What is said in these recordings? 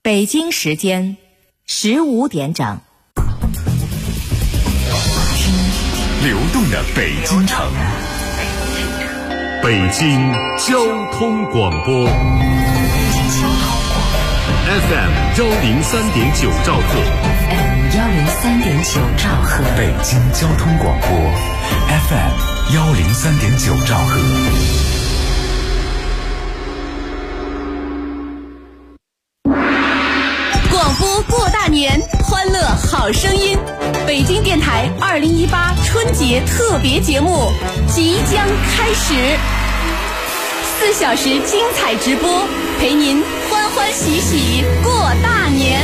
北京时间15点整。 流动的北京城，北京交通广播 FM 103.9兆赫， 103.9兆赫， 北京交通广播 FM 103.9兆赫。 广播过大年，欢乐好声音。北京电台2018春节特别节目即将开始，4小时精彩直播，陪您欢欢喜喜过大年。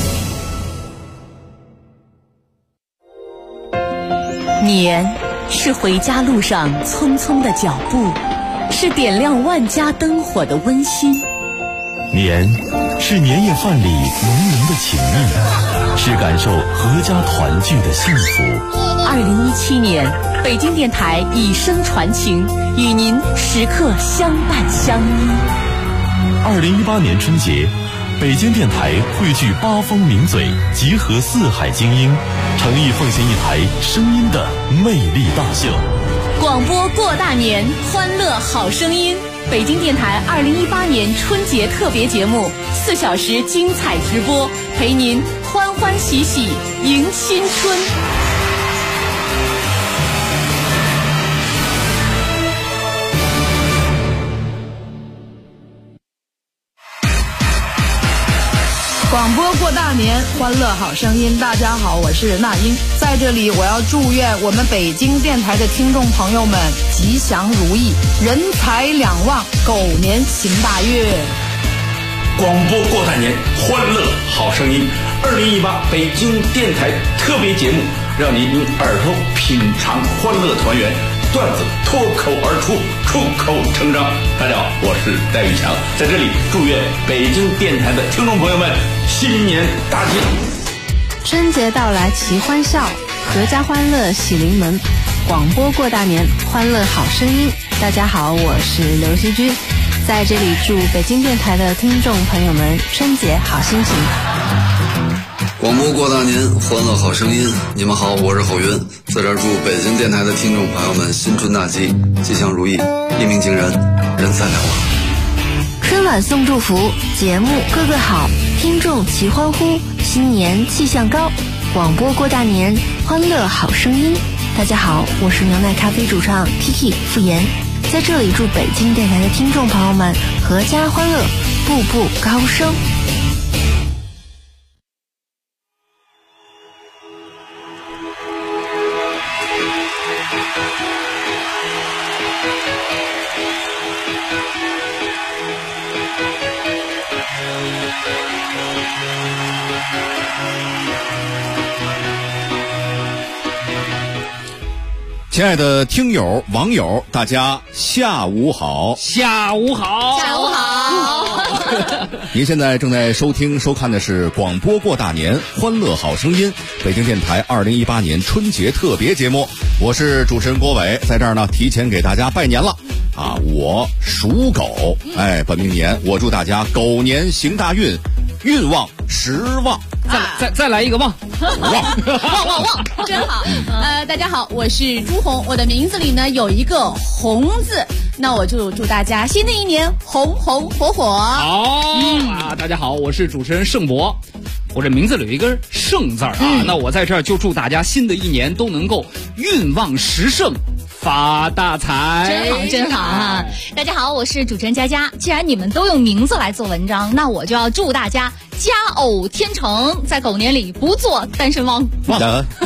年是回家路上匆匆的脚步，是点亮万家灯火的温馨。 年是年夜饭里浓浓的情谊，是感受阖家团聚的幸福。 2017年，北京电台以声传情，与您时刻相伴相依。 2018年春节，北京电台汇聚八方名嘴，集合四海精英，诚意奉献一台声音的魅力大秀。 广播过大年，欢乐好声音。北京电台2018年春节特别节目，4小时精彩直播，陪您欢欢喜喜迎新春。 广播过大年，欢乐好声音。大家好，我是那英，在这里我要祝愿我们北京电台的听众朋友们吉祥如意，人财两旺，狗年行大运。 广播过大年，欢乐好声音。2018北京电台特别节目，让您用耳朵品尝欢乐团圆，段子脱口而出，出口成章。大家好，我是戴玉强，在这里祝愿北京电台的听众朋友们新年大吉。 春节到来齐欢笑，阖家欢乐喜临门。广播过大年，欢乐好声音。大家好，我是刘希君，在这里祝北京电台的听众朋友们春节好心情。 广播过大年，欢乐好声音。你们好，我是郝云，在这儿祝北京电台的听众朋友们新春大吉，吉祥如意，一鸣惊人，人财两旺。 春晚送祝福，节目个个好，听众齐欢呼，新年气象高。广播过大年，欢乐好声音。大家好，我是牛奶咖啡主唱 Kiki 傅岩，在这里祝北京电台的听众朋友们阖家欢乐，步步高升。 亲爱的听友网友，大家下午好。 下午好。 下午好。 您现在正在收听收看的是广播过大年，欢乐好声音，北京电台2018年春节特别节目。我是主持人郭伟，在这儿呢提前给大家拜年了啊！我属狗，本命年我祝大家狗年行大运，运旺时旺。 再来一个旺， 旺，真好。大家好，我是朱红，我的名字里呢有一个红字，那我就祝大家新的一年红红火火。 好大家好，我是主持人盛博，我这名字里有一个盛字啊，那我在这儿就祝大家新的一年都能够运旺时盛，发大财。 真好啊！大家好，我是主持人佳佳。既然你们都用名字来做文章，那我就要祝大家佳偶天成，在狗年里不做单身汪。 旺，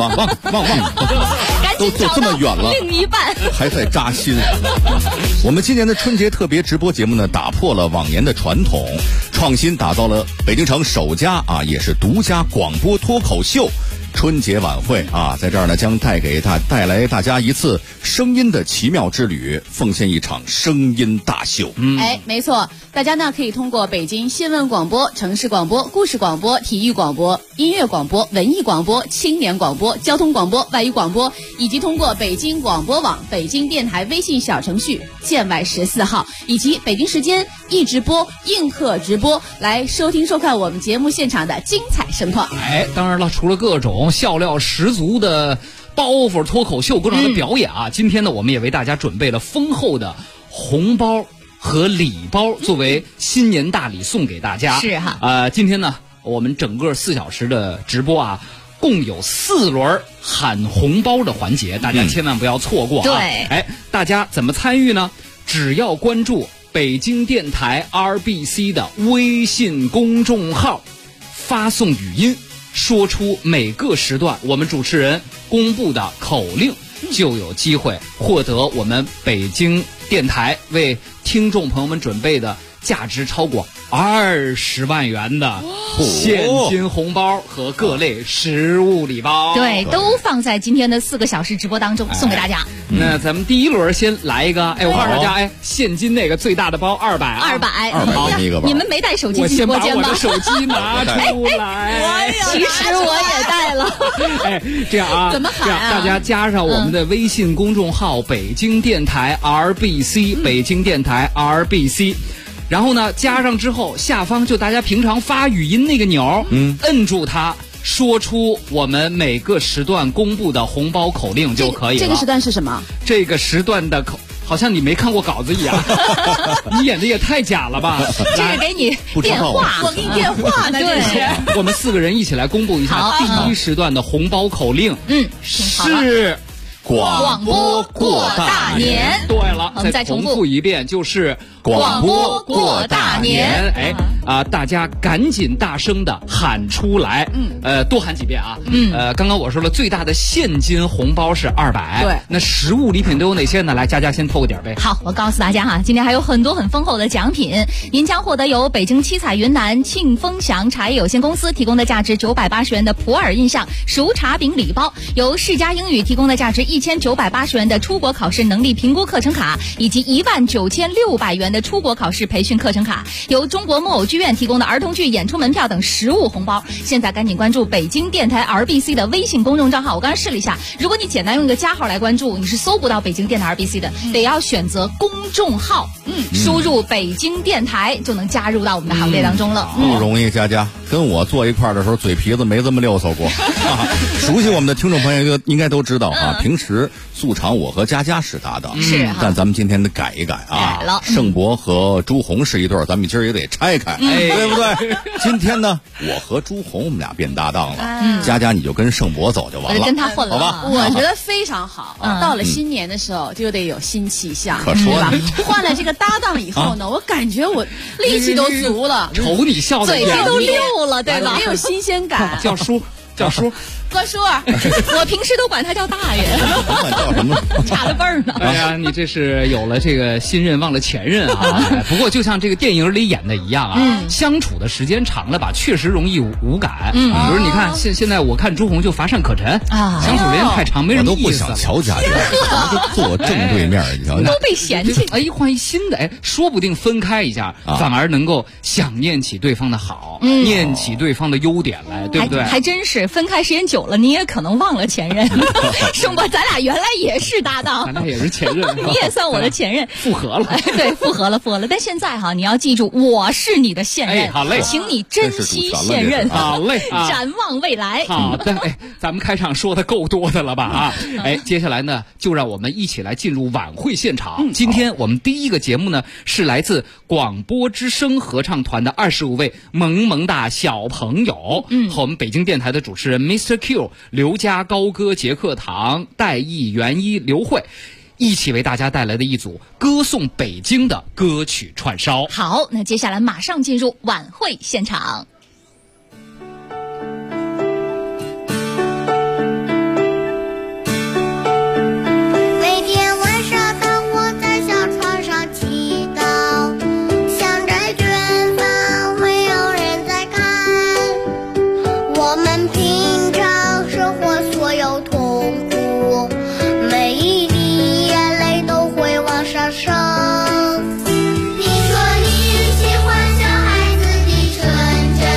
赶紧找到另一半， 还在扎心。我们今年的春节特别直播节目呢，打破了往年的传统，创新打造了北京城首家也是独家广播脱口秀春节晚会啊，在这儿呢将带来大家一次声音的奇妙之旅，奉献一场声音大秀。 没错，大家呢可以通过北京新闻广播、城市广播、故事广播、体育广播音乐广播、文艺广播、青年广播、交通广播、外语广播，以及通过北京广播网、北京电台微信小程序建外14号，以及北京时间一直播、映客直播来收听收看我们节目现场的精彩盛况。 当然了，除了各种笑料十足的包袱、脱口秀各种的表演啊，今天呢，我们也为大家准备了丰厚的红包和礼包，作为新年大礼送给大家。 是哈， 今天呢，我们整个4小时的直播啊，共有4轮喊红包的环节，大家千万不要错过啊！ 对， 大家怎么参与呢？只要关注北京电台 RBC 的微信公众号，发送语音，说出每个时段我们主持人公布的口令，就有机会获得我们北京电台为听众朋友们准备的价值超过20万元的现金红包和各类实物礼包。 对，都放在今天的4个小时直播当中，送给大家。 那咱们第一轮先来一个，我告诉大家，现金那个最大的包200，200 一个包。 你们没带手机直播间吗？ 我先把我的手机拿出来。 其实我也带了。 这样啊， 怎么喊啊？ 这样大家加上我们的微信公众号北京电台 RBC，北京电台 RBC。然后呢，加上之后，下方就大家平常发语音那个钮，摁住它，说出我们每个时段公布的红包口令就可以了。 这个时段是什么？ 这个时段的好像你没看过稿子一样，你演的也太假了吧？ 这是给你电话， 我给你电话呢，这是。 我们4个人一起来公布一下第一时段的红包口令。是。 广播过大年。 对了， 我们再重复一遍，就是广播过大年。 大家赶紧大声的喊出来，多喊几遍啊。刚刚我说了，最大的现金红包是200， 对， 那实物礼品都有哪些呢？来，佳佳先透个底儿呗。 好，我告诉大家哈，今天还有很多很丰厚的奖品，您将获得由北京七彩云南庆丰祥茶叶有限公司提供的价值980元的普洱印象熟茶饼礼包，由世嘉英语提供的价值1980元的出国考试能力评估课程卡，以及19600元的出国考试培训课程卡，由中国木偶剧院提供的儿童剧演出门票等实物红包。现在赶紧关注北京电台 RBC 的微信公众账号，我刚才试了一下，如果你简单用一个加号来关注，你是搜不到北京电台 RBC 的，得要选择公众号，输入北京电台就能加入到我们的行列当中了。 不容易，佳佳跟我坐一块的时候，嘴皮子没这么溜索过。熟悉我们的听众朋友应该都知道啊，平时素常我和佳佳是搭档，但咱们今天得改一改啊。 改了， 盛博和朱红是一对，咱们今儿也得拆开，对不对？今天呢，我和朱红我们俩变搭档了，佳佳你就跟盛博走就完了， 我就跟他混了， 好吧？ 我觉得非常好。到了新年的时候就得有新气象， 可说呢。 换了这个搭档以后呢，我感觉我力气都足了， 瞅你笑的， 嘴皮都溜了，对吧？ 没有新鲜感。 叫叔。 哥叔， 我平时都管他叫大爷， 叫什么？ 差了辈儿呢。 哎呀，你这是有了这个新任忘了前任啊！不过就像这个电影里演的一样啊，相处的时间长了吧，确实容易无感。比如你看现在我看朱红就乏善可陈啊，相处时间太长没人我都不想瞧佳佳，坐正对面，你瞧都被嫌弃。 换一新的，说不定分开一下，反而能够想念起对方的好，念起对方的优点来，对不对？ 还真是分开时间久了，你也可能忘了前任。盛博，咱俩原来也是搭档， 咱俩也是前任， 你也算我的前任， 复合了。 对，复合了。但现在哈，你要记住，我是你的现任， 好嘞， 请你珍惜现任， 好嘞， 展望未来。 好的，咱们开场说的够多的了吧？接下来呢，就让我们一起来进入晚会现场。今天我们第一个节目呢，是来自广播之声合唱团的25位萌萌哒小朋友，和我们北京电台的主持人 Mr. Q、刘佳、高歌、杰克堂、戴毅、袁一、刘慧，一起为大家带来的一组歌颂北京的歌曲串烧。 好，那接下来马上进入晚会现场。 听说你喜欢小孩子的纯真。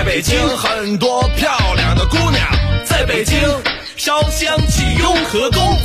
北京很多漂亮的姑娘，在北京烧香去雍和宫。